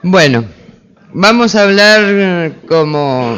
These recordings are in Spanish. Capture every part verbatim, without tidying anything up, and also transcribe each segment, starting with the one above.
Bueno, vamos a hablar, como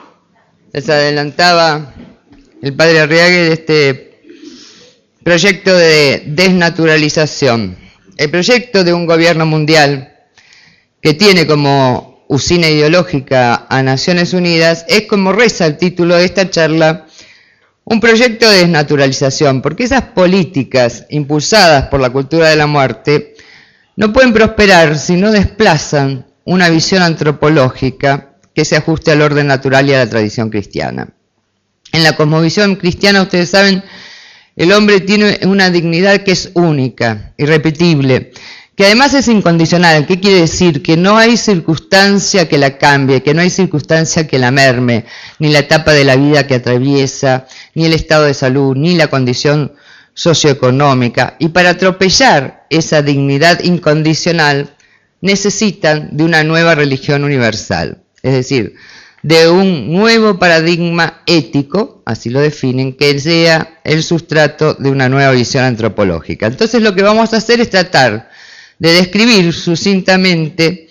les adelantaba el padre Arriague, de este proyecto de desnaturalización. El proyecto de un gobierno mundial que tiene como usina ideológica a Naciones Unidas es, como reza el título de esta charla, un proyecto de desnaturalización, porque esas políticas impulsadas por la cultura de la muerte no pueden prosperar si no desplazan una visión antropológica que se ajuste al orden natural y a la tradición cristiana. En la cosmovisión cristiana, ustedes saben, el hombre tiene una dignidad que es única, irrepetible, que además es incondicional. ¿Qué quiere decir? Que no hay circunstancia que la cambie, que no hay circunstancia que la merme, ni la etapa de la vida que atraviesa, ni el estado de salud, ni la condición socioeconómica. Y para atropellar esa dignidad incondicional necesitan de una nueva religión universal, es decir, de un nuevo paradigma ético, así lo definen, que sea el sustrato de una nueva visión antropológica. Entonces lo que vamos a hacer es tratar de describir sucintamente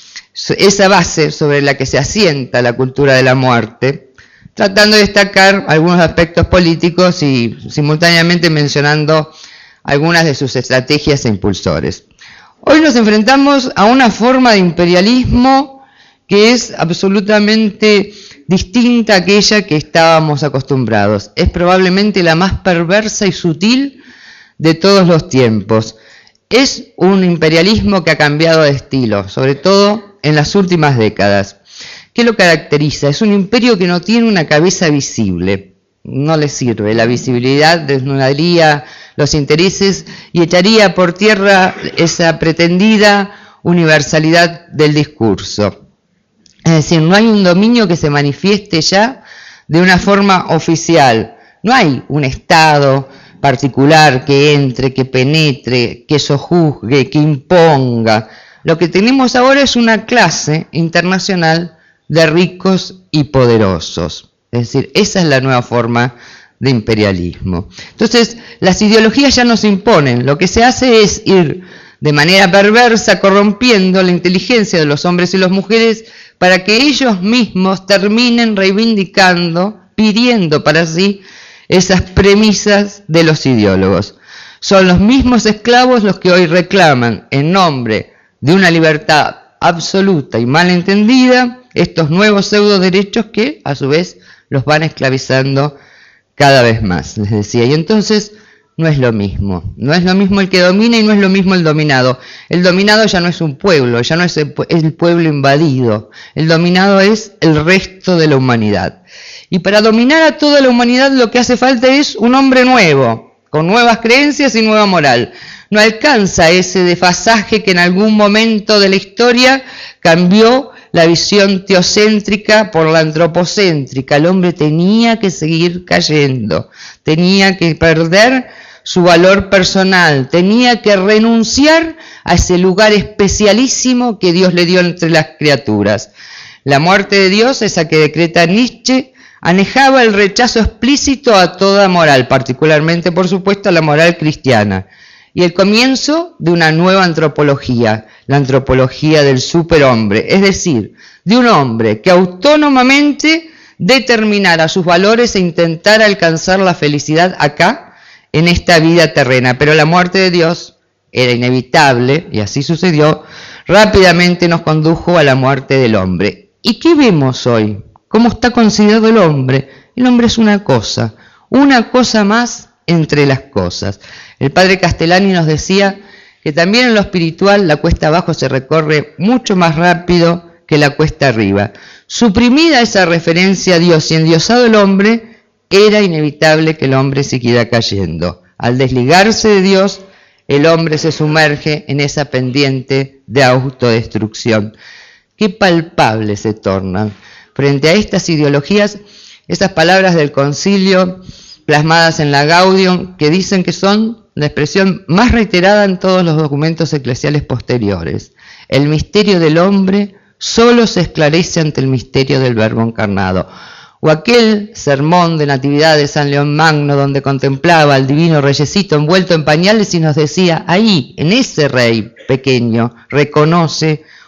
esa base sobre la que se asienta la cultura de la muerte, tratando de destacar algunos aspectos políticos y simultáneamente mencionando algunas de sus estrategias e impulsores. Hoy nos enfrentamos a una forma de imperialismo que es absolutamente distinta a aquella que estábamos acostumbrados. Es probablemente la más perversa y sutil de todos los tiempos. Es un imperialismo que ha cambiado de estilo, sobre todo en las últimas décadas. ¿Qué lo caracteriza? Es un imperio que no tiene una cabeza visible. No le sirve. La visibilidad desnudaría los intereses y echaría por tierra esa pretendida universalidad del discurso. Es decir, no hay un dominio que se manifieste ya de una forma oficial. No hay un Estado particular que entre, que penetre, que sojuzgue, que imponga. Lo que tenemos ahora es una clase internacional de ricos y poderosos. Es decir, esa es la nueva forma de imperialismo. Entonces, las ideologías ya no se imponen. Lo que se hace es ir de manera perversa corrompiendo la inteligencia de los hombres y las mujeres para que ellos mismos terminen reivindicando, pidiendo para sí esas premisas de los ideólogos. Son los mismos esclavos los que hoy reclaman, en nombre de una libertad absoluta y mal entendida, estos nuevos pseudo derechos que a su vez los van esclavizando cada vez más, les decía. Y entonces no es lo mismo, no es lo mismo el que domina y no es lo mismo el dominado. El dominado ya no es un pueblo, ya no es el, el pueblo invadido, el dominado es el resto de la humanidad. Y para dominar a toda la humanidad lo que hace falta es un hombre nuevo, con nuevas creencias y nueva moral. No alcanza ese desfasaje que en algún momento de la historia cambió la visión teocéntrica por la antropocéntrica. El hombre tenía que seguir cayendo, tenía que perder su valor personal, tenía que renunciar a ese lugar especialísimo que Dios le dio entre las criaturas. La muerte de Dios, esa que decreta Nietzsche, anejaba el rechazo explícito a toda moral, particularmente, por supuesto, a la moral cristiana, y el comienzo de una nueva antropología, la antropología del superhombre, es decir, de un hombre que autónomamente determinara sus valores e intentara alcanzar la felicidad acá, en esta vida terrena. Pero la muerte de Dios era inevitable, y así sucedió, rápidamente nos condujo a la muerte del hombre. ¿Y qué vemos hoy? ¿Cómo está considerado el hombre? El hombre es una cosa, una cosa más entre las cosas. El padre Castellani nos decía que también en lo espiritual la cuesta abajo se recorre mucho más rápido que la cuesta arriba. Suprimida esa referencia a Dios y endiosado el hombre, era inevitable que el hombre siguiera cayendo. Al desligarse de Dios, el hombre se sumerge en esa pendiente de autodestrucción. Qué palpables se tornan. Frente a estas ideologías, esas palabras del concilio plasmadas en la Gaudium, que dicen que son la expresión más reiterada en todos los documentos eclesiales posteriores. El misterio del hombre solo se esclarece ante el misterio del Verbo encarnado. O aquel sermón de Natividad de San León Magno, donde contemplaba al divino reyecito envuelto en pañales y nos decía, ahí, en ese rey pequeño, reconoce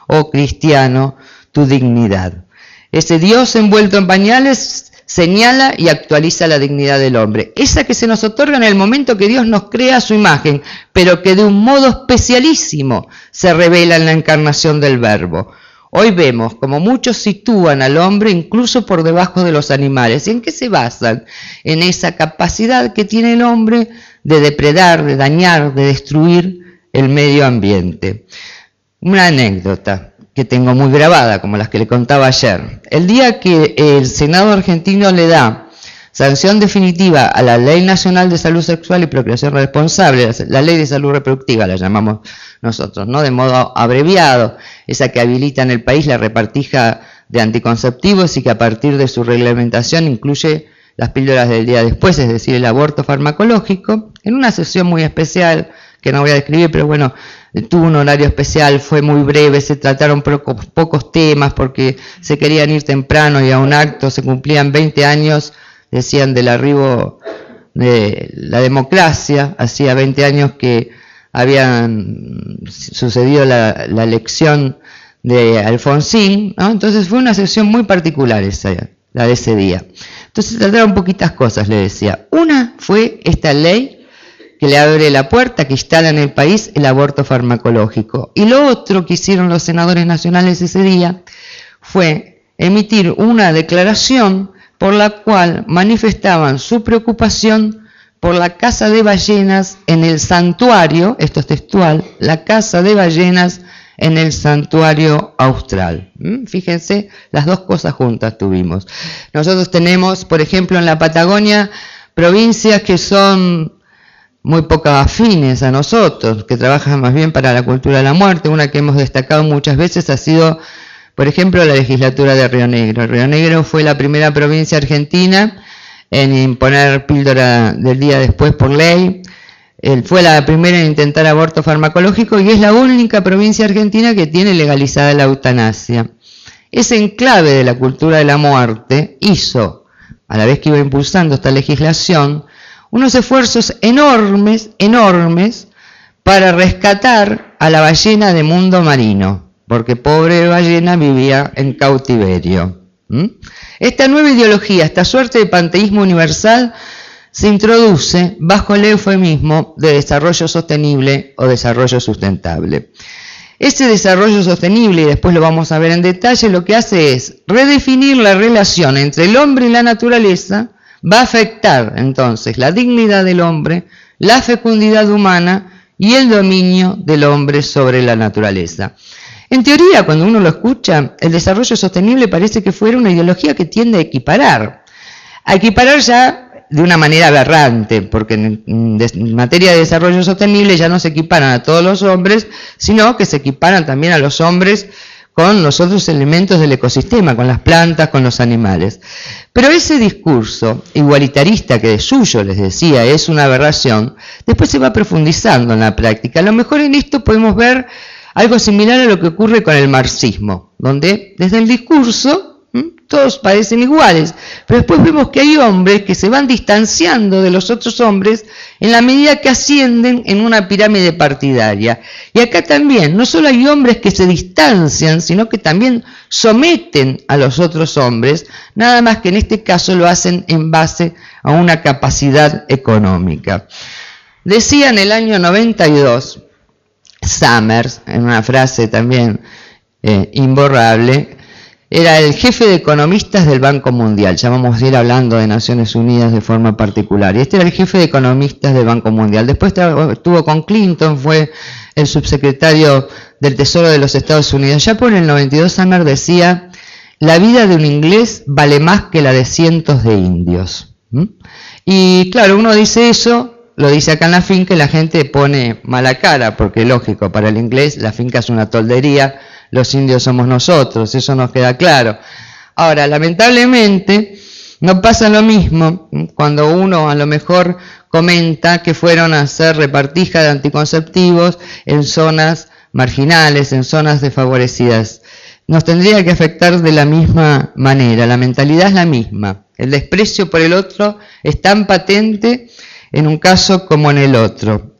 oh cristiano, tu dignidad. Ese Dios envuelto en pañales señala y actualiza la dignidad del hombre, esa que se nos otorga en el momento que Dios nos crea a su imagen, pero que de un modo especialísimo se revela en la encarnación del Verbo. Hoy vemos como muchos sitúan al hombre incluso por debajo de los animales. ¿Y en qué se basan? En esa capacidad que tiene el hombre de depredar, de dañar, de destruir el medio ambiente. Una anécdota que tengo muy grabada, como las que le contaba ayer. El día que el Senado argentino le da sanción definitiva a la Ley Nacional de Salud Sexual y Procreación Responsable, la Ley de Salud Reproductiva la llamamos nosotros, ¿no? De modo abreviado, esa que habilita en el país la repartija de anticonceptivos y que a partir de su reglamentación incluye las píldoras del día después, es decir, el aborto farmacológico, en una sesión muy especial, que no voy a describir, pero bueno, tuvo un horario especial, fue muy breve, se trataron pocos, pocos temas porque se querían ir temprano y a un acto se cumplían veinte años, decían, del arribo de la democracia, hacía veinte años que habían sucedido la, la elección de Alfonsín, ¿no? Entonces fue una sesión muy particular esa, la de ese día. Entonces se trataron poquitas cosas, le decía. Una fue esta ley que le abre la puerta, que instala en el país el aborto farmacológico. Y lo otro que hicieron los senadores nacionales ese día fue emitir una declaración por la cual manifestaban su preocupación por la caza de ballenas en el santuario, esto es textual, la caza de ballenas en el santuario austral. ¿Mm? Fíjense, las dos cosas juntas tuvimos. Nosotros tenemos, por ejemplo, en la Patagonia, provincias que son muy poco afines a nosotros, que trabajan más bien para la cultura de la muerte. Una que hemos destacado muchas veces ha sido, por ejemplo, la legislatura de Río Negro. Río Negro fue la primera provincia argentina en imponer píldora del día después por ley. Él fue la primera en intentar aborto farmacológico y es la única provincia argentina que tiene legalizada la eutanasia. Ese enclave de la cultura de la muerte hizo, a la vez que iba impulsando esta legislación, unos esfuerzos enormes, enormes, para rescatar a la ballena de mundo marino, porque pobre ballena vivía en cautiverio. ¿Mm? Esta nueva ideología, esta suerte de panteísmo universal, se introduce bajo el eufemismo de desarrollo sostenible o desarrollo sustentable. Ese desarrollo sostenible, y después lo vamos a ver en detalle, lo que hace es redefinir la relación entre el hombre y la naturaleza, va a afectar entonces la dignidad del hombre, la fecundidad humana y el dominio del hombre sobre la naturaleza. En teoría, cuando uno lo escucha, el desarrollo sostenible parece que fuera una ideología que tiende a equiparar. A equiparar ya de una manera aberrante, porque en materia de desarrollo sostenible ya no se equiparan a todos los hombres, sino que se equiparan también a los hombres con los otros elementos del ecosistema, con las plantas, con los animales. Pero ese discurso igualitarista que de suyo les decía es una aberración, después se va profundizando en la práctica. A lo mejor en esto podemos ver algo similar a lo que ocurre con el marxismo, donde desde el discurso ¿m? todos parecen iguales, pero después vemos que hay hombres que se van distanciando de los otros hombres en la medida que ascienden en una pirámide partidaria. Y acá también, no solo hay hombres que se distancian, sino que también someten a los otros hombres, nada más que en este caso lo hacen en base a una capacidad económica. Decía en el año noventa y dos, Summers, en una frase también eh, imborrable, era el jefe de economistas del Banco Mundial, ya vamos a ir hablando de Naciones Unidas de forma particular, y este era el jefe de economistas del Banco Mundial. Después estuvo con Clinton, fue el subsecretario del Tesoro de los Estados Unidos. Ya por el noventa y dos Summers decía, la vida de un inglés vale más que la de cientos de indios. ¿Mm? Y claro, uno dice eso, lo dice acá en la finca y la gente pone mala cara, porque lógico, para el inglés la finca es una toldería, los indios somos nosotros, eso nos queda claro. Ahora, lamentablemente, no pasa lo mismo cuando uno a lo mejor comenta que fueron a hacer repartija de anticonceptivos en zonas marginales, en zonas desfavorecidas. Nos tendría que afectar de la misma manera, la mentalidad es la misma, el desprecio por el otro es tan patente en un caso como en el otro.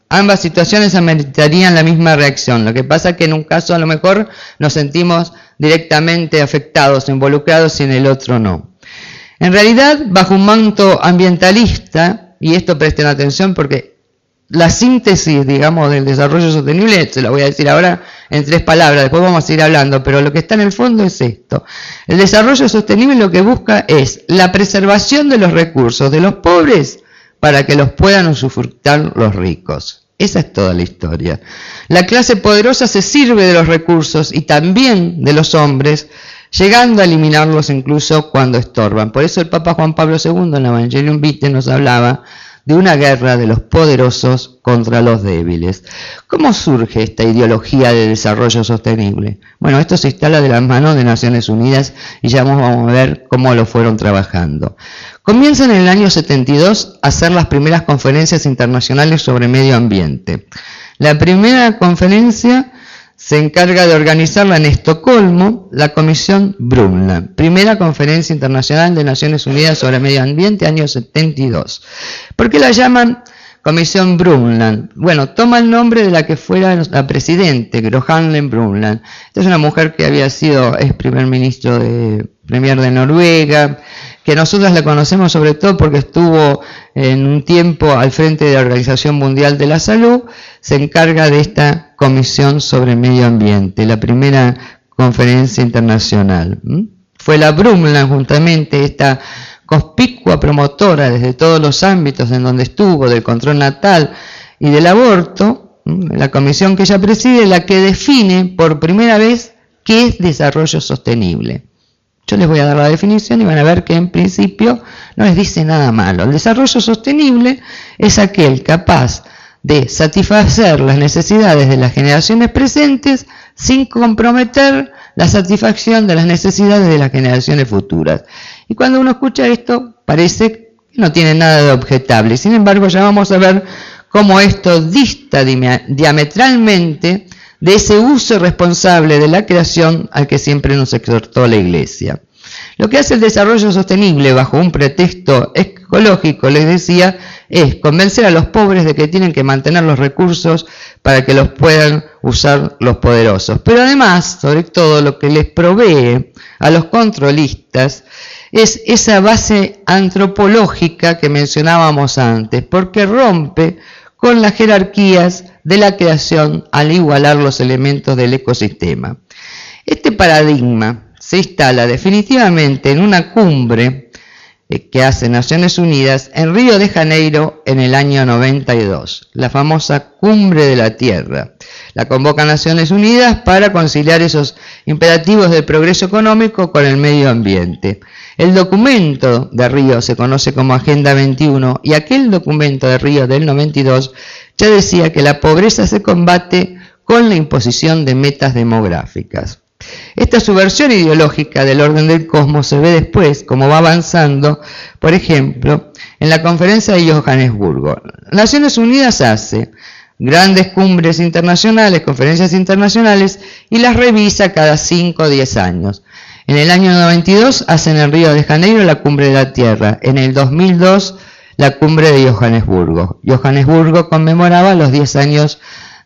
Ambas situaciones ameritarían la misma reacción. Lo que pasa es que en un caso a lo mejor nos sentimos directamente afectados, involucrados, y en el otro no. En realidad, bajo un manto ambientalista, y esto presten atención porque la síntesis, digamos, del desarrollo sostenible, se lo voy a decir ahora en tres palabras, después vamos a ir hablando, pero lo que está en el fondo es esto. El desarrollo sostenible lo que busca es la preservación de los recursos de los pobres para que los puedan usufructar los ricos. Esa es toda la historia. La clase poderosa se sirve de los recursos y también de los hombres, llegando a eliminarlos incluso cuando estorban. Por eso el Papa Juan Pablo segundo en la Evangelium Vitae nos hablaba de una guerra de los poderosos contra los débiles. ¿Cómo surge esta ideología de desarrollo sostenible? Bueno, esto se instala de las manos de Naciones Unidas y ya vamos a ver cómo lo fueron trabajando. Comienzan en el año setenta y dos a hacer las primeras conferencias internacionales sobre medio ambiente. La primera conferencia se encarga de organizarla en Estocolmo, la Comisión Brundtland, primera conferencia internacional de Naciones Unidas sobre medio ambiente, año setenta y dos. ¿Por qué la llaman Comisión Brundtland? Bueno, toma el nombre de la que fuera la presidente, Gro Harlem Brundtland. Esta es una mujer que había sido ex primer ministro de premier de Noruega, que nosotros la conocemos sobre todo porque estuvo en un tiempo al frente de la Organización Mundial de la Salud, se encarga de esta Comisión sobre Medio Ambiente, la primera conferencia internacional. Fue la Brundtland, justamente, esta conspicua promotora desde todos los ámbitos en donde estuvo, del control natal y del aborto, la comisión que ella preside, la que define por primera vez qué es desarrollo sostenible. Yo les voy a dar la definición y van a ver que en principio no les dice nada malo. El desarrollo sostenible es aquel capaz de satisfacer las necesidades de las generaciones presentes sin comprometer la satisfacción de las necesidades de las generaciones futuras. Y cuando uno escucha esto, parece que no tiene nada de objetable. Sin embargo, ya vamos a ver cómo esto dista diametralmente de ese uso responsable de la creación al que siempre nos exhortó la Iglesia. Lo que hace el desarrollo sostenible bajo un pretexto ecológico, les decía, es convencer a los pobres de que tienen que mantener los recursos para que los puedan usar los poderosos. Pero además, sobre todo, lo que les provee a los controlistas es esa base antropológica que mencionábamos antes, porque rompe con las jerarquías de la creación al igualar los elementos del ecosistema. Este paradigma se instala definitivamente en una cumbre que hace Naciones Unidas en Río de Janeiro en el año noventa y dos, la famosa Cumbre de la Tierra. La convoca Naciones Unidas para conciliar esos imperativos del progreso económico con el medio ambiente. El documento de Río se conoce como Agenda veintiuno y aquel documento de Río del noventa y dos ya decía que la pobreza se combate con la imposición de metas demográficas. Esta subversión ideológica del orden del cosmos se ve después, como va avanzando, por ejemplo, en la conferencia de Johannesburgo. Naciones Unidas hace grandes cumbres internacionales, conferencias internacionales, y las revisa cada cinco o diez años. En el año noventa y dos hacen en Río de Janeiro la Cumbre de la Tierra. En el dos mil dos la Cumbre de Johannesburgo. Johannesburgo conmemoraba los diez años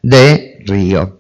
de Río.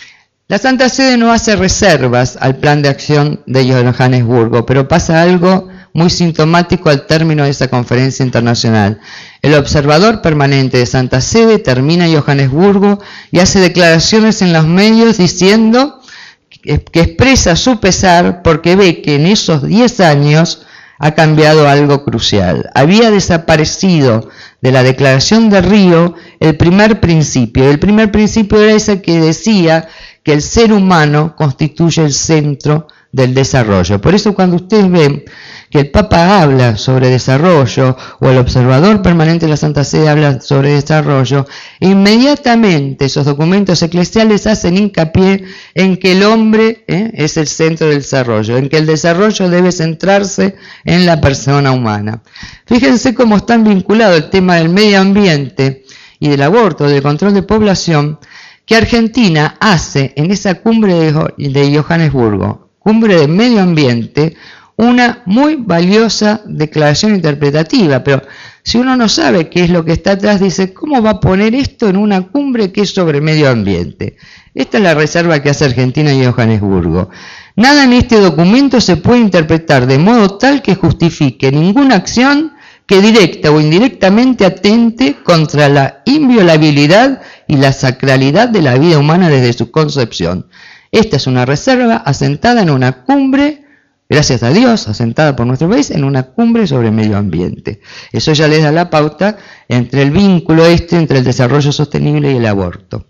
La Santa Sede no hace reservas al plan de acción de Johannesburgo, pero pasa algo muy sintomático al término de esa conferencia internacional. El observador permanente de Santa Sede termina en Johannesburgo y hace declaraciones en los medios diciendo que expresa su pesar porque ve que en esos diez años ha cambiado algo crucial. Había desaparecido de la Declaración de Río el primer principio. El primer principio era ese que decía que el ser humano constituye el centro del desarrollo. Por eso cuando ustedes ven que el Papa habla sobre desarrollo o el observador permanente de la Santa Sede habla sobre desarrollo, inmediatamente esos documentos eclesiales hacen hincapié en que el hombre ¿eh? es el centro del desarrollo, en que el desarrollo debe centrarse en la persona humana. Fíjense cómo están vinculados el tema del medio ambiente y del aborto, del control de población, que Argentina hace en esa cumbre de Johannesburgo, cumbre de medio ambiente, una muy valiosa declaración interpretativa, pero Si uno no sabe qué es lo que está atrás, dice, ¿cómo va a poner esto en una cumbre que es sobre medio ambiente? Esta es la reserva que hace Argentina y Johannesburgo. Nada en este documento se puede interpretar de modo tal que justifique ninguna acción que directa o indirectamente atente contra la inviolabilidad y la sacralidad de la vida humana desde su concepción. Esta es una reserva asentada en una cumbre, gracias a Dios, asentada por nuestro país, en una cumbre sobre medio ambiente. Eso ya les da la pauta entre el vínculo este entre el desarrollo sostenible y el aborto.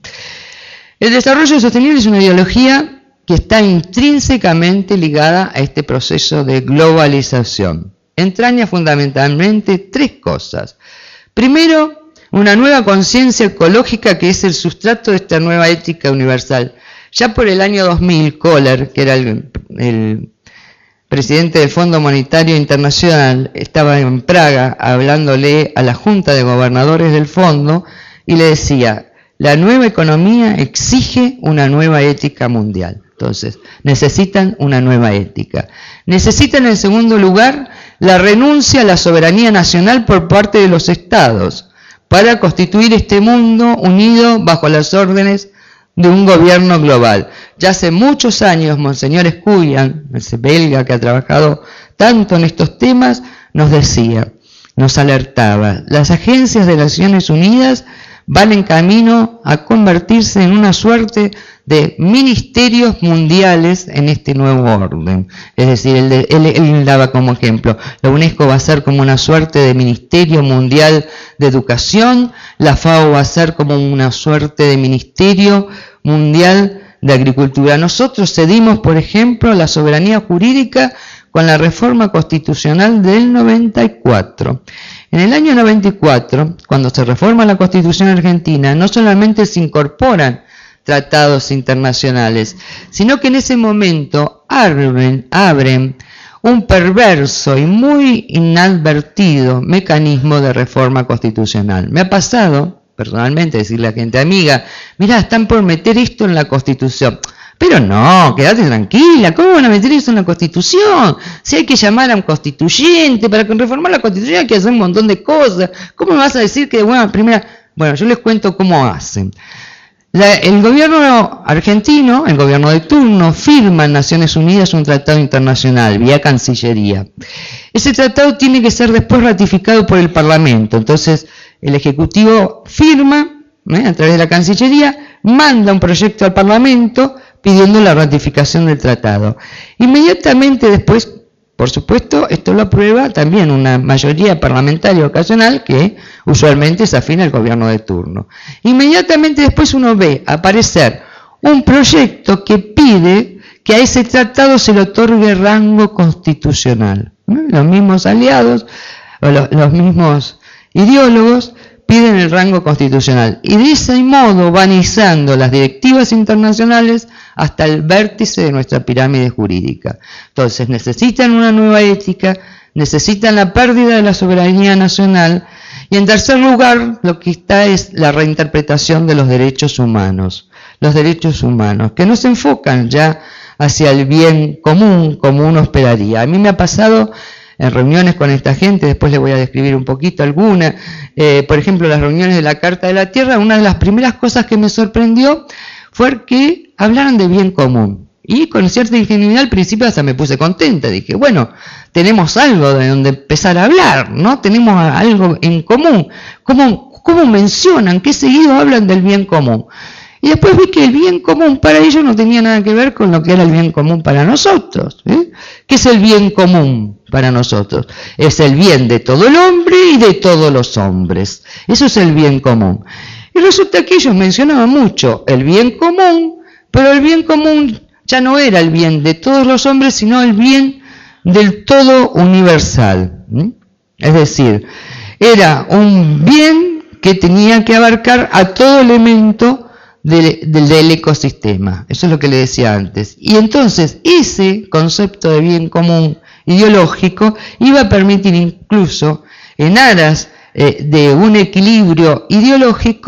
El desarrollo sostenible es una ideología que está intrínsecamente ligada a este proceso de globalización. Entraña fundamentalmente tres cosas. Primero, una nueva conciencia ecológica que es el sustrato de esta nueva ética universal. Ya por el año dos mil, Kohler, que era el, el presidente del Fondo Monetario Internacional, estaba en Praga hablándole a la Junta de Gobernadores del Fondo y le decía, la nueva economía exige una nueva ética mundial. Entonces, necesitan una nueva ética. Necesitan, en segundo lugar, la renuncia a la soberanía nacional por parte de los estados para constituir este mundo unido bajo las órdenes de un gobierno global. Ya hace muchos años, Monseñor Scuyan, ese belga que ha trabajado tanto en estos temas, nos decía, nos alertaba, las agencias de las Naciones Unidas van en camino a convertirse en una suerte de ministerios mundiales en este nuevo orden. Es decir, él, él, él daba como ejemplo, la UNESCO va a ser como una suerte de ministerio mundial de educación, la FAO va a ser como una suerte de ministerio mundial de agricultura. Nosotros cedimos, por ejemplo, la soberanía jurídica con la reforma constitucional del noventa y cuatro. En el año noventa y cuatro, cuando se reforma la Constitución argentina, no solamente se incorporan tratados internacionales, sino que en ese momento abren, abren un perverso y muy inadvertido mecanismo de reforma constitucional. Me ha pasado, personalmente, decirle a gente amiga, mirá, están por meter esto en la Constitución. Pero no, quédate tranquila, ¿cómo van a meter eso en la Constitución? Si hay que llamar a un constituyente, para reformar la Constitución hay que hacer un montón de cosas. ¿Cómo me vas a decir que, bueno, primera... Bueno, yo les cuento cómo hacen. La, el gobierno argentino, el gobierno de turno, firma en Naciones Unidas un tratado internacional, vía Cancillería. Ese tratado tiene que ser después ratificado por el Parlamento. Entonces, el Ejecutivo firma, ¿eh? a través de la Cancillería, manda un proyecto al Parlamento, pidiendo la ratificación del tratado. Inmediatamente después, por supuesto, esto lo aprueba también una mayoría parlamentaria ocasional que usualmente es afín al gobierno de turno. Inmediatamente después uno ve aparecer un proyecto que pide que a ese tratado se le otorgue rango constitucional. ¿No? Los mismos aliados, o los, los mismos ideólogos, piden el rango constitucional y de ese modo van izando las directivas internacionales hasta el vértice de nuestra pirámide jurídica. Entonces necesitan una nueva ética, necesitan la pérdida de la soberanía nacional y en tercer lugar lo que está es la reinterpretación de los derechos humanos. Los derechos humanos que no se enfocan ya hacia el bien común como uno esperaría. A mí me ha pasado en reuniones con esta gente, después les voy a describir un poquito alguna, eh, por ejemplo, las reuniones de la Carta de la Tierra, una de las primeras cosas que me sorprendió fue que hablaran de bien común. Y con cierta ingenuidad al principio hasta me puse contenta, dije, bueno, tenemos algo de donde empezar a hablar, ¿no? Tenemos algo en común. ¿Cómo, cómo mencionan, qué seguido hablan del bien común? Y después vi que el bien común para ellos no tenía nada que ver con lo que era el bien común para nosotros. ¿eh? ¿Qué es el bien común para nosotros? Es el bien de todo el hombre y de todos los hombres. Eso es el bien común. Y resulta que ellos mencionaban mucho el bien común, pero el bien común ya no era el bien de todos los hombres, sino el bien del todo universal. ¿eh? Es decir, era un bien que tenía que abarcar a todo elemento Del, del, del ecosistema. Eso es lo que le decía antes. Y entonces ese concepto de bien común ideológico iba a permitir incluso en aras eh, de un equilibrio ideológico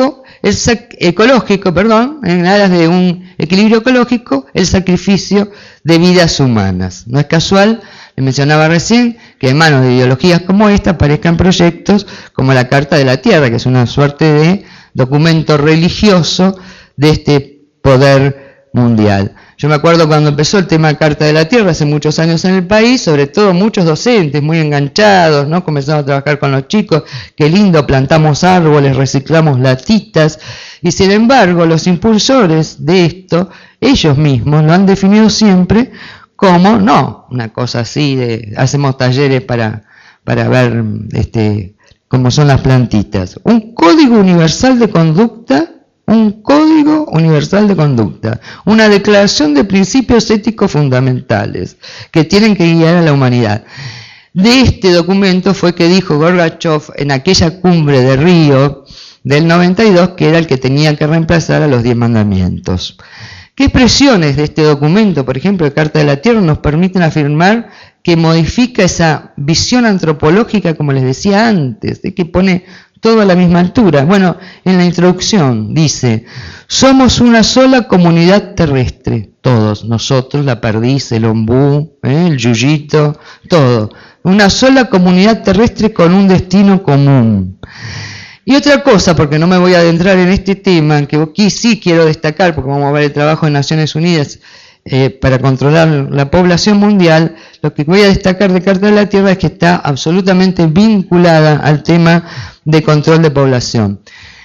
el ecológico, perdón, en aras de un equilibrio ecológico, el sacrificio de vidas humanas. No es casual, le mencionaba recién, que en manos de ideologías como esta aparezcan proyectos como la Carta de la Tierra, que es una suerte de documento religioso de este poder mundial. Yo me acuerdo cuando empezó el tema Carta de la Tierra hace muchos años en el país, sobre todo muchos docentes muy enganchados, ¿no? Comenzamos a trabajar con los chicos, qué lindo, plantamos árboles, reciclamos latitas, y sin embargo los impulsores de esto, ellos mismos lo han definido siempre como, no, una cosa así, de hacemos talleres para, para ver este, cómo son las plantitas, un código universal de conducta, un código universal de conducta, una declaración de principios éticos fundamentales que tienen que guiar a la humanidad. De este documento fue que dijo Gorbachev en aquella cumbre de Río del noventa y dos que era el que tenía que reemplazar a los diez mandamientos. ¿Qué expresiones de este documento, por ejemplo, de Carta de la Tierra, nos permiten afirmar que modifica esa visión antropológica, como les decía antes, de que pone todo a la misma altura? Bueno, en la introducción dice, somos una sola comunidad terrestre, todos, nosotros, la perdiz, el ombú, ¿eh? el yuyito, todo, una sola comunidad terrestre con un destino común. Y otra cosa, porque no me voy a adentrar en este tema, que aquí sí quiero destacar, porque vamos a ver el trabajo de Naciones Unidas eh, para controlar la población mundial, lo que voy a destacar de Carta de la Tierra es que está absolutamente vinculada al tema de control de población.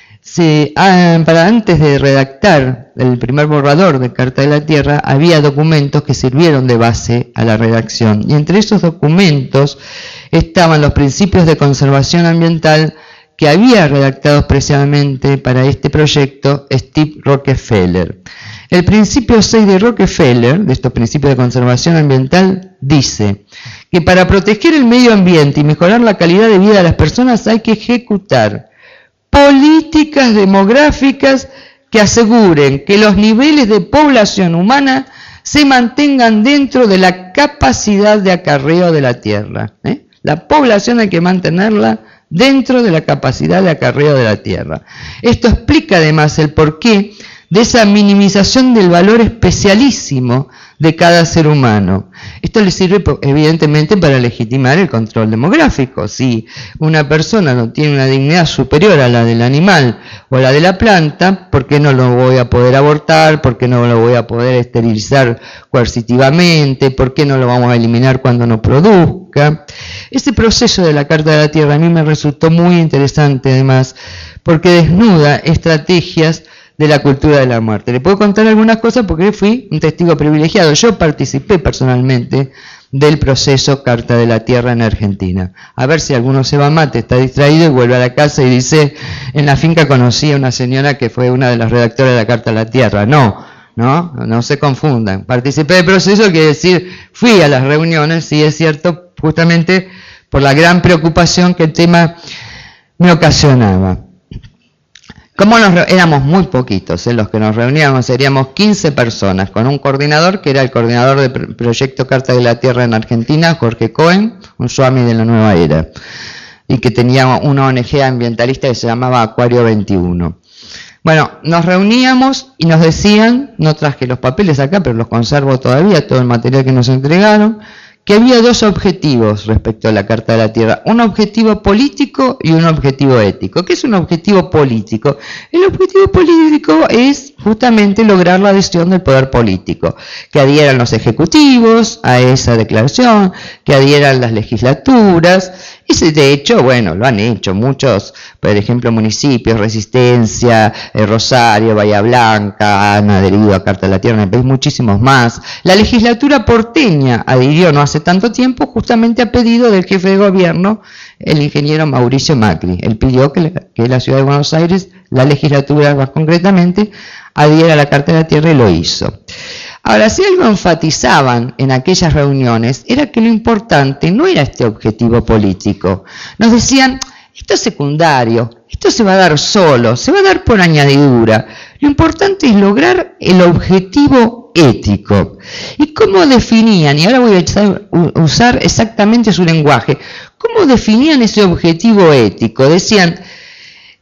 Sí, ah, para antes de redactar el primer borrador de Carta de la Tierra, había documentos que sirvieron de base a la redacción, y entre esos documentos estaban los principios de conservación ambiental que había redactado expresamente para este proyecto Steve Rockefeller. El principio seis de Rockefeller, de estos principios de conservación ambiental, dice que para proteger el medio ambiente y mejorar la calidad de vida de las personas hay que ejecutar políticas demográficas que aseguren que los niveles de población humana se mantengan dentro de la capacidad de acarreo de la tierra. ¿eh? La población hay que mantenerla dentro de la capacidad de acarreo de la tierra. Esto explica además el porqué de esa minimización del valor especialísimo de cada ser humano. Esto le sirve evidentemente para legitimar el control demográfico. Si una persona no tiene una dignidad superior a la del animal o a la de la planta, ¿por qué no lo voy a poder abortar? ¿Por qué no lo voy a poder esterilizar coercitivamente? ¿Por qué no lo vamos a eliminar cuando no produzca? Ese proceso de la Carta de la Tierra a mí me resultó muy interesante además, porque desnuda estrategias de la cultura de la muerte. Le puedo contar algunas cosas porque fui un testigo privilegiado. Yo participé personalmente del proceso Carta de la Tierra en Argentina. A ver si alguno se va a mate, está distraído y vuelve a la casa y dice, en la finca conocí a una señora que fue una de las redactoras de la Carta de la Tierra. No, no, no se confundan. Participé del proceso, quiere decir, fui a las reuniones, sí es cierto, justamente por la gran preocupación que el tema me ocasionaba. Como nos, éramos muy poquitos en los que nos reuníamos, seríamos quince personas, con un coordinador que era el coordinador del proyecto Carta de la Tierra en Argentina, Jorge Cohen, un swami de la nueva era, y que tenía una O N G ambientalista que se llamaba Acuario veintiuno. Bueno, nos reuníamos y nos decían, no traje los papeles acá, pero los conservo todavía, todo el material que nos entregaron, que había dos objetivos respecto a la Carta de la Tierra, un objetivo político y un objetivo ético. ¿Qué es un objetivo político? El objetivo político es justamente lograr la adhesión del poder político, que adhieran los ejecutivos a esa declaración, que adhieran las legislaturas, y de hecho, bueno, lo han hecho muchos, por ejemplo, municipios, Resistencia, eh, Rosario, Bahía Blanca, han adherido a Carta de la Tierra en el país, muchísimos más. La legislatura porteña adhirió no hace tanto tiempo justamente a pedido del jefe de gobierno, el ingeniero Mauricio Macri. Él pidió que la, que la ciudad de Buenos Aires, la legislatura más concretamente, adhiera a la Carta de la Tierra y lo hizo. Ahora, si algo enfatizaban en aquellas reuniones, era que lo importante no era este objetivo político. Nos decían, esto es secundario, esto se va a dar solo, se va a dar por añadidura. Lo importante es lograr el objetivo ético. ¿Y cómo definían? Y ahora voy a usar exactamente su lenguaje. ¿Cómo definían ese objetivo ético? Decían,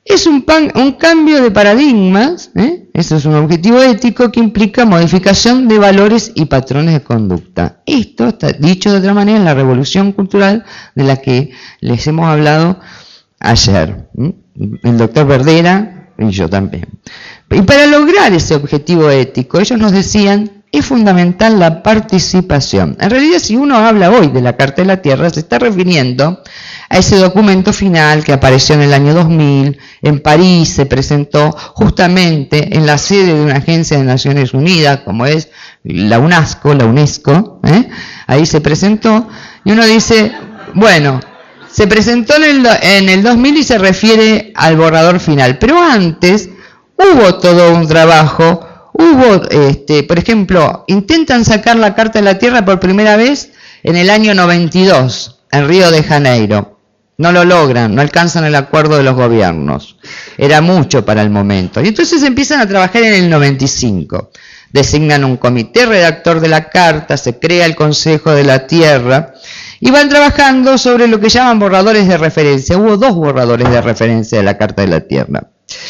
Es un, pan, un cambio de paradigmas, ¿eh? Eso es un objetivo ético que implica modificación de valores y patrones de conducta. Esto está dicho de otra manera en la revolución cultural de la que les hemos hablado ayer, ¿eh? El doctor Verdera y yo también. Y para lograr ese objetivo ético, ellos nos decían, es fundamental la participación. En realidad, si uno habla hoy de la Carta de la Tierra, se está refiriendo a ese documento final que apareció en el año dos mil, en París, se presentó justamente en la sede de una agencia de Naciones Unidas, como es la UNESCO, la UNESCO, ¿eh? Ahí se presentó, y uno dice, bueno, se presentó en el, en el dos mil y se refiere al borrador final, pero antes hubo todo un trabajo. Hubo, este, por ejemplo, intentan sacar la Carta de la Tierra por primera vez en el año noventa y dos, en Río de Janeiro. No lo logran, no alcanzan el acuerdo de los gobiernos. Era mucho para el momento. Y entonces empiezan a trabajar en el noventa y cinco. Designan un comité redactor de la Carta, se crea el Consejo de la Tierra y van trabajando sobre lo que llaman borradores de referencia. Hubo dos borradores de referencia de la Carta de la Tierra.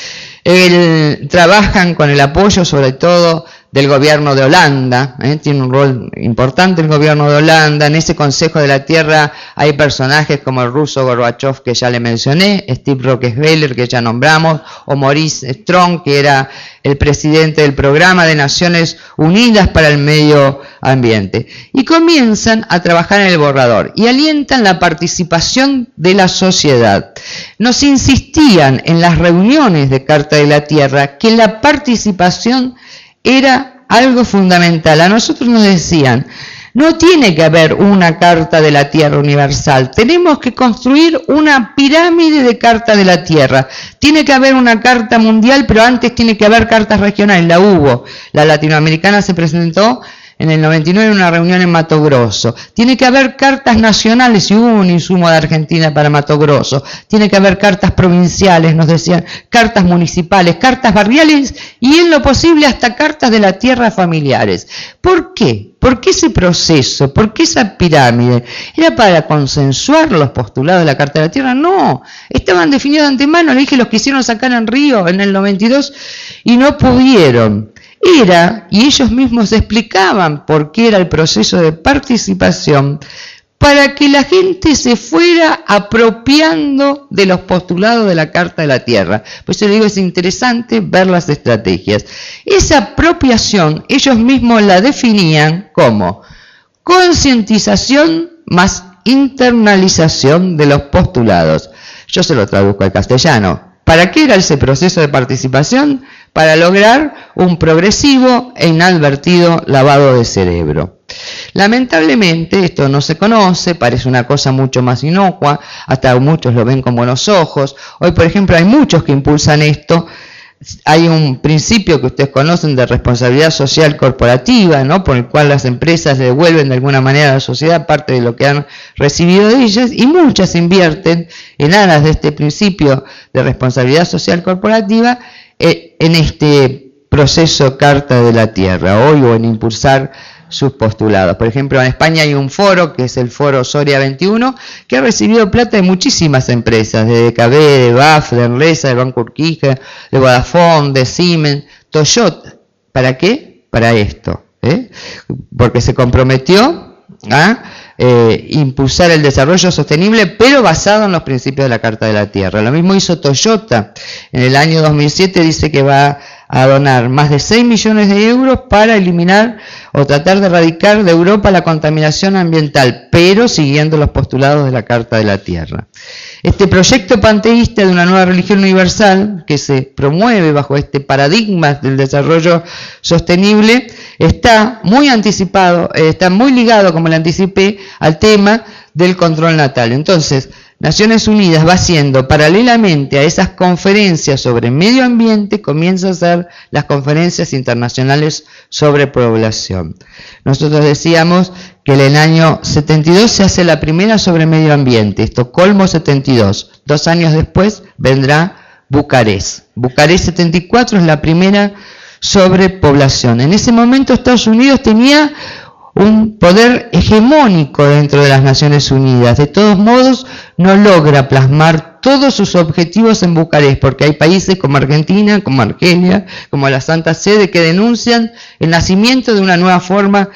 El, trabajan con el apoyo sobre todo del gobierno de Holanda, ¿eh? Tiene un rol importante el gobierno de Holanda. En ese Consejo de la Tierra hay personajes como el ruso Gorbachev, que ya le mencioné, Steve Rockefeller, que ya nombramos, o Maurice Strong, que era el presidente del Programa de Naciones Unidas para el Medio Ambiente. Y comienzan a trabajar en el borrador y alientan la participación de la sociedad. Nos insistían en las reuniones de Carta de la Tierra que la participación era algo fundamental. A nosotros nos decían, no tiene que haber una Carta de la Tierra universal, tenemos que construir una pirámide de Carta de la Tierra. Tiene que haber una Carta mundial, pero antes tiene que haber cartas regionales. La hubo, la latinoamericana se presentó en el noventa y nueve en una reunión en Mato Grosso. Tiene que haber cartas nacionales, y hubo un insumo de Argentina para Mato Grosso. Tiene que haber cartas provinciales, nos decían, cartas municipales, cartas barriales y en lo posible hasta cartas de la tierra familiares. ¿Por qué? ¿Por qué ese proceso? ¿Por qué esa pirámide? ¿Era para consensuar los postulados de la Carta de la Tierra? No, estaban definidos de antemano. Le dije, los quisieron sacar en Río en el noventa y dos y no pudieron. Era, y ellos mismos explicaban por qué era el proceso de participación, para que la gente se fuera apropiando de los postulados de la Carta de la Tierra. Por eso le digo, es interesante ver las estrategias. Esa apropiación, ellos mismos la definían como concientización más internalización de los postulados. Yo se lo traduzco al castellano. ¿Para qué era ese proceso de participación? Para lograr un progresivo e inadvertido lavado de cerebro. Lamentablemente esto no se conoce, parece una cosa mucho más inocua, hasta muchos lo ven con buenos ojos. Hoy, por ejemplo, hay muchos que impulsan esto. Hay un principio que ustedes conocen de responsabilidad social corporativa, ¿no? Por el cual las empresas le devuelven de alguna manera a la sociedad parte de lo que han recibido de ellas, y muchas invierten en aras de este principio de responsabilidad social corporativa eh, en este proceso Carta de la Tierra, hoy, o en impulsar sus postulados. Por ejemplo, en España hay un foro, que es el Foro Soria veintiuno, que ha recibido plata de muchísimas empresas, de D K B, de B A F, de Enresa, de Banco Urquiza, de Vodafone, de Siemens, Toyota. ¿Para qué? Para esto, ¿eh? Porque se comprometió a eh, impulsar el desarrollo sostenible, pero basado en los principios de la Carta de la Tierra. Lo mismo hizo Toyota. En el año dos mil siete dice que va a donar más de seis millones de euros para eliminar o tratar de erradicar de Europa la contaminación ambiental, pero siguiendo los postulados de la Carta de la Tierra. Este proyecto panteísta de una nueva religión universal, que se promueve bajo este paradigma del desarrollo sostenible, está muy anticipado, está muy ligado, como le anticipé, al tema del control natal. Entonces, Naciones Unidas va haciendo, paralelamente a esas conferencias sobre medio ambiente, comienza a hacer las conferencias internacionales sobre población. Nosotros decíamos que en el año setenta y dos se hace la primera sobre medio ambiente, Estocolmo setenta y dos. Dos años después vendrá Bucarest. Bucarest setenta y cuatro es la primera sobre población. En ese momento Estados Unidos tenía un poder hegemónico dentro de las Naciones Unidas. De todos modos, no logra plasmar todos sus objetivos en Bucarest, porque hay países como Argentina, como Argelia, como la Santa Sede, que denuncian el nacimiento de una nueva forma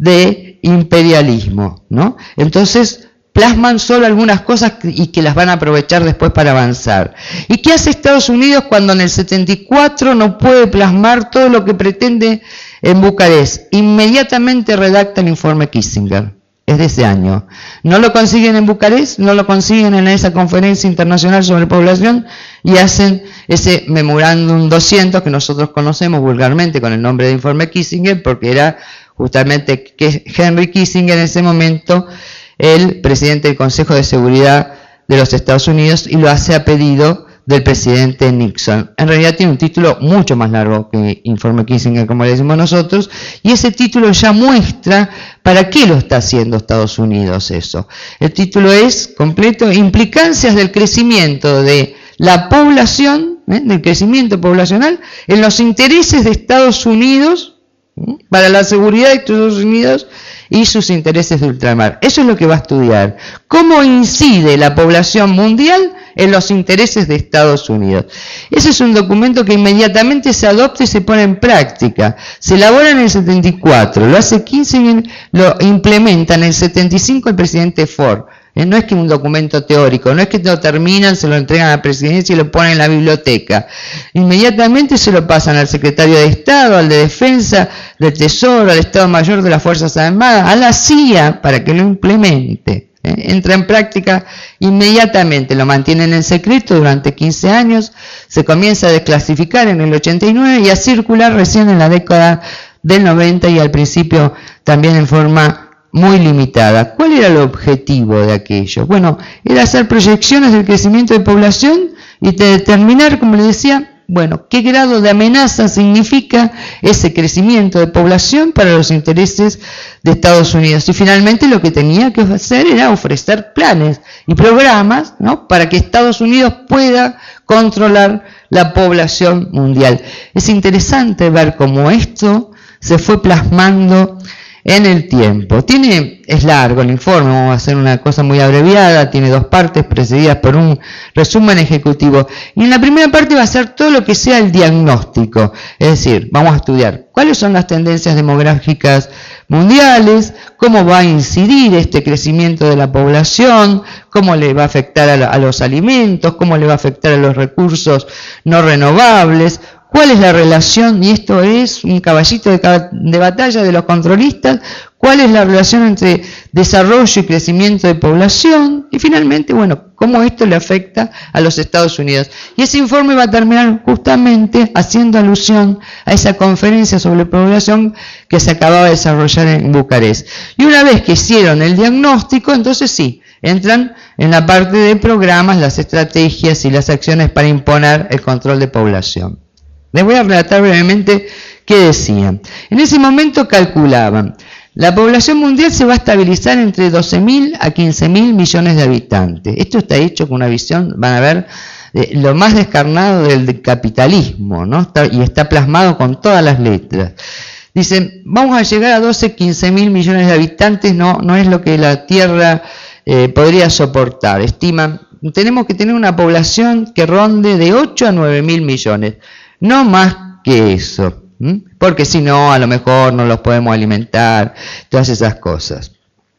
de imperialismo, ¿no? Entonces, plasman solo algunas cosas y que las van a aprovechar después para avanzar. ¿Y qué hace Estados Unidos cuando en el setenta y cuatro no puede plasmar todo lo que pretende en Bucarest? Inmediatamente redacta el informe Kissinger. Es de ese año. No lo consiguen en Bucarest, no lo consiguen en esa conferencia internacional sobre población y hacen ese memorándum doscientos que nosotros conocemos vulgarmente con el nombre de informe Kissinger, porque era justamente que Henry Kissinger en ese momento el presidente del Consejo de Seguridad de los Estados Unidos, y lo hace a pedido del presidente Nixon. En realidad tiene un título mucho más largo que Informe Kissinger, como le decimos nosotros, y ese título ya muestra para qué lo está haciendo Estados Unidos eso. El título es completo: Implicancias del crecimiento de la población, ¿eh? del crecimiento poblacional en los intereses de Estados Unidos, ¿eh? para la seguridad de Estados Unidos y sus intereses de ultramar. Eso es lo que va a estudiar. ¿Cómo incide la población mundial en los intereses de Estados Unidos? Ese es un documento que inmediatamente se adopta y se pone en práctica. Se elabora en el setenta y cuatro, lo hace quince y lo implementa en el setenta y cinco el presidente Ford. No es que un documento teórico, no es que lo terminan, se lo entregan a la presidencia y lo ponen en la biblioteca. Inmediatamente se lo pasan al secretario de Estado, al de Defensa, del Tesoro, al Estado Mayor de las Fuerzas Armadas, a la C I A, para que lo implemente. ¿Eh? Entra en práctica inmediatamente, lo mantienen en secreto durante quince años, se comienza a desclasificar en el ochenta y nueve y a circular recién en la década del noventa y al principio también en forma muy limitada. ¿Cuál era el objetivo de aquello? Bueno, era hacer proyecciones del crecimiento de población y de determinar, como les decía, bueno, qué grado de amenaza significa ese crecimiento de población para los intereses de Estados Unidos. Y finalmente lo que tenía que hacer era ofrecer planes y programas, ¿no?, para que Estados Unidos pueda controlar la población mundial. Es interesante ver cómo esto se fue plasmando en el tiempo. Tiene, es largo el informe, vamos a hacer una cosa muy abreviada, tiene dos partes precedidas por un resumen ejecutivo. Y en la primera parte va a ser todo lo que sea el diagnóstico, es decir, vamos a estudiar cuáles son las tendencias demográficas mundiales, cómo va a incidir este crecimiento de la población, cómo le va a afectar a, a los alimentos, cómo le va a afectar a los recursos no renovables. ¿Cuál es la relación? Y esto es un caballito de, de batalla de los controlistas. ¿Cuál es la relación entre desarrollo y crecimiento de población? Y finalmente, bueno, cómo esto le afecta a los Estados Unidos. Y ese informe va a terminar justamente haciendo alusión a esa conferencia sobre población que se acababa de desarrollar en Bucarest. Y una vez que hicieron el diagnóstico, entonces sí, entran en la parte de programas, las estrategias y las acciones para imponer el control de población. Les voy a relatar brevemente qué decían. En ese momento calculaban, la población mundial se va a estabilizar entre doce mil a quince mil millones de habitantes. Esto está hecho con una visión, van a ver, eh, lo más descarnado del capitalismo, ¿no? Está, y está plasmado con todas las letras. Dicen, vamos a llegar a doce, quince mil millones de habitantes, no, no es lo que la Tierra eh, podría soportar. Estiman, tenemos que tener una población que ronde de ocho a nueve mil millones. No más que eso, ¿m? Porque si no, a lo mejor no los podemos alimentar, todas esas cosas.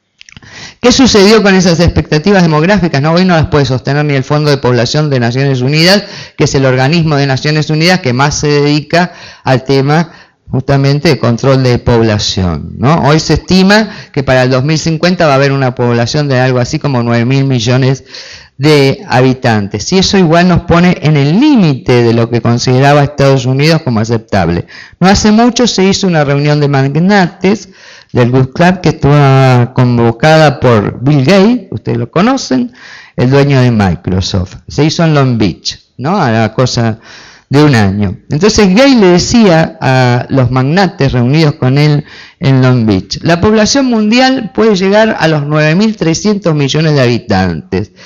¿Qué sucedió con esas expectativas demográficas? No, hoy no las puede sostener ni el Fondo de Población de Naciones Unidas, que es el organismo de Naciones Unidas que más se dedica al tema justamente de control de población, ¿no? Hoy se estima que para el dos mil cincuenta va a haber una población de algo así como nueve mil millones de habitantes. Y eso igual nos pone en el límite de lo que consideraba Estados Unidos como aceptable. No hace mucho se hizo una reunión de magnates del Good Club que estuvo convocada por Bill Gates, ustedes lo conocen, el dueño de Microsoft. Se hizo en Long Beach, ¿no? A la cosa de un año. Entonces Gates le decía a los magnates reunidos con él en Long Beach, la población mundial puede llegar a los nueve mil trescientos millones de habitantes.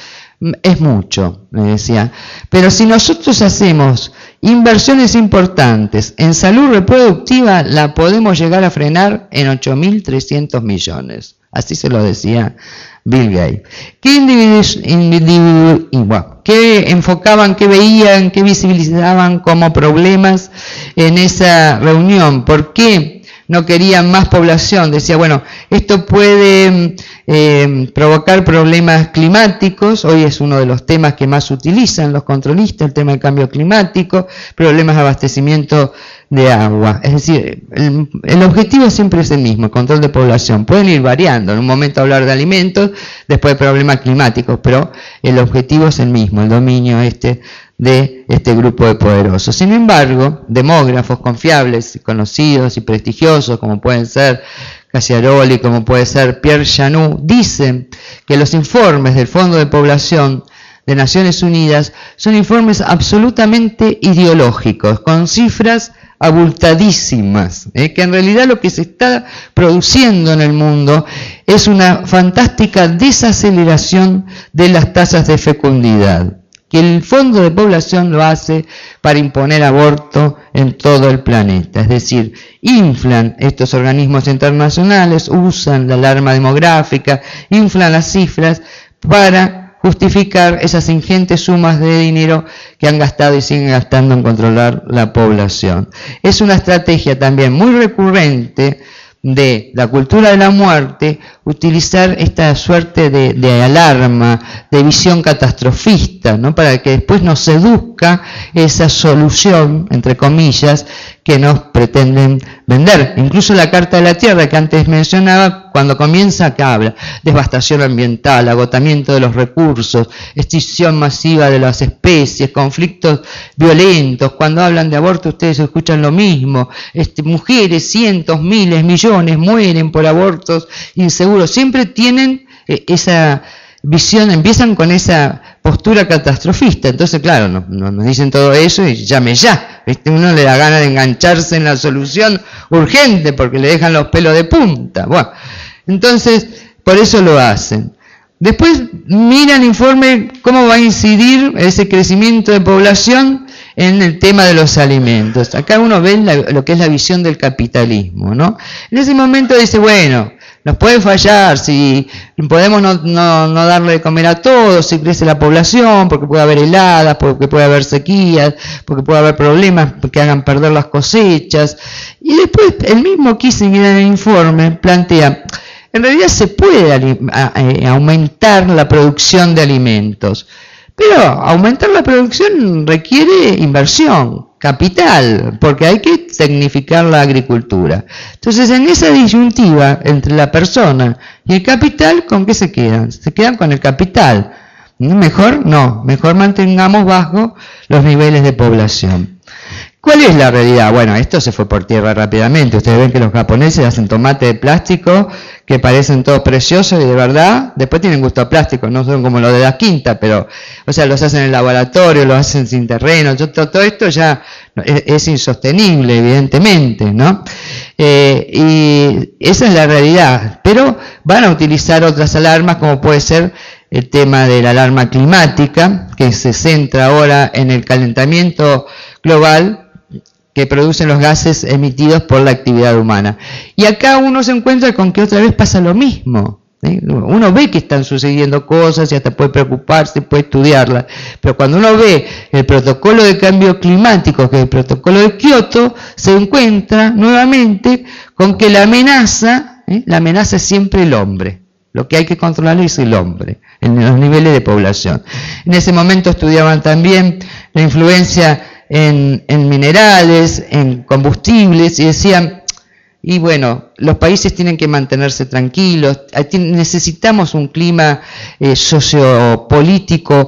es mucho, me decía. Pero si nosotros hacemos inversiones importantes en salud reproductiva, la podemos llegar a frenar en ocho mil trescientos millones. Así se lo decía Bill Gates. ¿Qué, individu individu bueno, ¿Qué enfocaban, qué veían, qué visibilizaban como problemas en esa reunión? ¿Por qué no querían más población? Decía, bueno, esto puede eh, provocar problemas climáticos. Hoy es uno de los temas que más utilizan los controlistas, el tema del cambio climático, problemas de abastecimiento de agua. Es decir, el, el objetivo siempre es el mismo, el control de población. Pueden ir variando, en un momento hablar de alimentos, después de problemas climáticos, pero el objetivo es el mismo, el dominio este de este grupo de poderosos. Sin embargo, demógrafos confiables, conocidos y prestigiosos, como pueden ser Casiaroli, como puede ser Pierre Janou, dicen que los informes del Fondo de Población de Naciones Unidas son informes absolutamente ideológicos, con cifras abultadísimas, ¿eh? que en realidad lo que se está produciendo en el mundo es una fantástica desaceleración de las tasas de fecundidad, que el Fondo de Población lo hace para imponer aborto en todo el planeta. Es decir, inflan estos organismos internacionales, usan la alarma demográfica, inflan las cifras para justificar esas ingentes sumas de dinero que han gastado y siguen gastando en controlar la población. Es una estrategia también muy recurrente de la cultura de la muerte, utilizar esta suerte de, de alarma, de visión catastrofista, ¿no? Para que después nos seduzca esa solución, entre comillas, que nos pretenden vender. Incluso la Carta de la Tierra que antes mencionaba, cuando comienza acá habla devastación ambiental, agotamiento de los recursos, extinción masiva de las especies, conflictos violentos. Cuando hablan de aborto ustedes escuchan lo mismo. Este, mujeres, cientos, miles, millones mueren por abortos inseguros. Siempre tienen eh, esa visión, empiezan con esa postura catastrofista. Entonces, claro, nos, nos dicen todo eso y llame ya. ¿Viste? Uno le da ganas de engancharse en la solución urgente porque le dejan los pelos de punta. Bueno, entonces, por eso lo hacen. Después miran, informe cómo va a incidir ese crecimiento de población en el tema de los alimentos. Acá uno ve la, lo que es la visión del capitalismo, ¿no? En ese momento dice, bueno, nos puede fallar, si podemos no, no, no darle de comer a todos, si crece la población, porque puede haber heladas, porque puede haber sequías, porque puede haber problemas que hagan perder las cosechas. Y después el mismo Kissinger en el informe plantea, en realidad se puede aumentar la producción de alimentos, pero aumentar la producción requiere inversión, capital, porque hay que tecnificar la agricultura. Entonces, en esa disyuntiva entre la persona y el capital, ¿con qué se quedan? Se quedan con el capital. Mejor no, mejor mantengamos bajo los niveles de población. ¿Cuál es la realidad? Bueno, esto se fue por tierra rápidamente. Ustedes ven que los japoneses hacen tomate de plástico que parecen todos preciosos y de verdad, después tienen gusto a plástico, no son como los de la quinta, pero, o sea, los hacen en el laboratorio, los hacen sin terreno. Yo, todo, todo esto ya es, es insostenible, evidentemente, ¿no? Eh, y esa es la realidad. Pero van a utilizar otras alarmas, como puede ser el tema de la alarma climática, que se centra ahora en el calentamiento global que producen los gases emitidos por la actividad humana. Y acá uno se encuentra con que otra vez pasa lo mismo. ¿Sí? Uno ve que están sucediendo cosas y hasta puede preocuparse, puede estudiarlas, pero cuando uno ve el protocolo de cambio climático, que es el protocolo de Kioto, se encuentra nuevamente con que la amenaza, ¿eh? la amenaza es siempre el hombre. Lo que hay que controlar es el hombre, en los niveles de población. En ese momento estudiaban también la influencia En, en minerales, en combustibles, y decían, y bueno, los países tienen que mantenerse tranquilos, necesitamos un clima eh, sociopolítico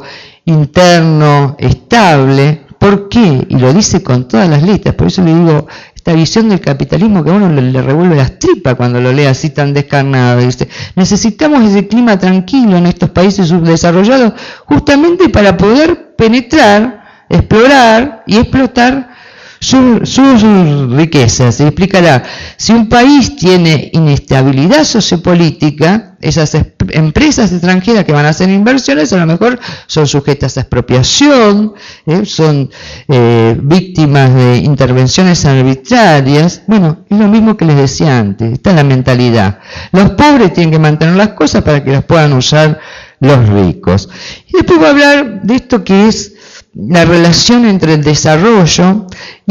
interno estable. ¿Por qué? Y lo dice con todas las letras, por eso le digo, esta visión del capitalismo que a uno le, le revuelve las tripas cuando lo lee así tan descarnado. Dice, necesitamos ese clima tranquilo en estos países subdesarrollados justamente para poder penetrar, explorar y explotar sus, sus riquezas. Y explicará, si un país tiene inestabilidad sociopolítica, esas empresas extranjeras que van a hacer inversiones a lo mejor son sujetas a expropiación, ¿eh? son eh, víctimas de intervenciones arbitrarias. Bueno, es lo mismo que les decía antes, esta es la mentalidad. Los pobres tienen que mantener las cosas para que las puedan usar los ricos. Y después voy a hablar de esto que es la relación entre el desarrollo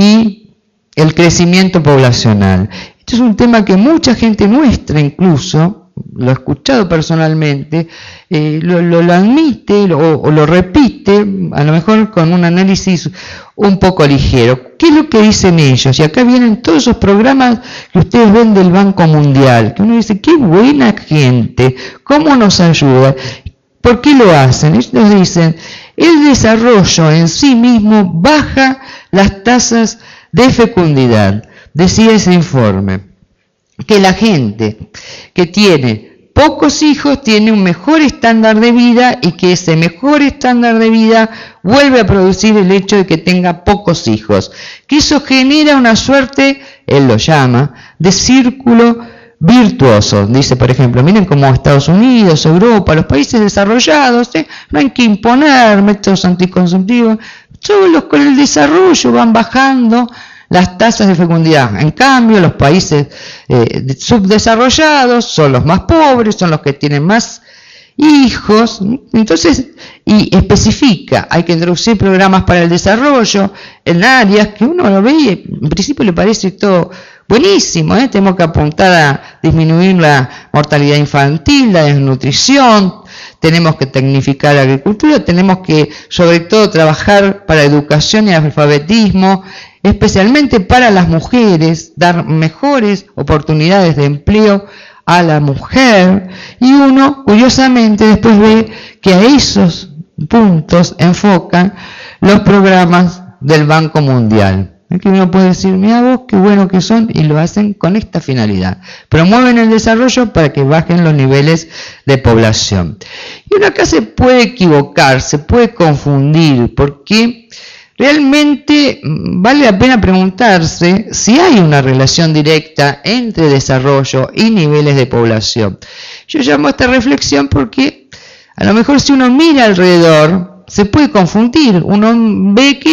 y el crecimiento poblacional. Este es un tema que mucha gente nuestra incluso, lo he escuchado personalmente, eh, lo, lo, lo admite lo, o lo repite, a lo mejor con un análisis un poco ligero. ¿Qué es lo que dicen ellos? Y acá vienen todos esos programas que ustedes ven del Banco Mundial, que uno dice, qué buena gente, cómo nos ayuda. ¿Por qué lo hacen? Ellos dicen, el desarrollo en sí mismo baja las tasas de fecundidad. Decía ese informe, que la gente que tiene pocos hijos tiene un mejor estándar de vida y que ese mejor estándar de vida vuelve a producir el hecho de que tenga pocos hijos. Que eso genera una suerte, él lo llama, de círculo virtuosos. Dice, por ejemplo, miren cómo Estados Unidos, Europa, los países desarrollados, ¿eh? no hay que imponer métodos anticonceptivos, solo con el desarrollo van bajando las tasas de fecundidad. En cambio, los países eh, subdesarrollados son los más pobres, son los que tienen más hijos. Entonces, y especifica, hay que introducir programas para el desarrollo en áreas que uno lo ve y en principio le parece todo buenísimo, ¿eh? Tenemos que apuntar a disminuir la mortalidad infantil, la desnutrición, tenemos que tecnificar la agricultura, tenemos que sobre todo trabajar para educación y alfabetismo, especialmente para las mujeres, dar mejores oportunidades de empleo a la mujer, y uno curiosamente después ve que a esos puntos enfocan los programas del Banco Mundial. Que uno puede decir, mira vos, qué bueno que son, y lo hacen con esta finalidad. Promueven el desarrollo para que bajen los niveles de población. Y uno acá se puede equivocar, se puede confundir, porque realmente vale la pena preguntarse si hay una relación directa entre desarrollo y niveles de población. Yo llamo a esta reflexión porque a lo mejor si uno mira alrededor, se puede confundir. Uno ve que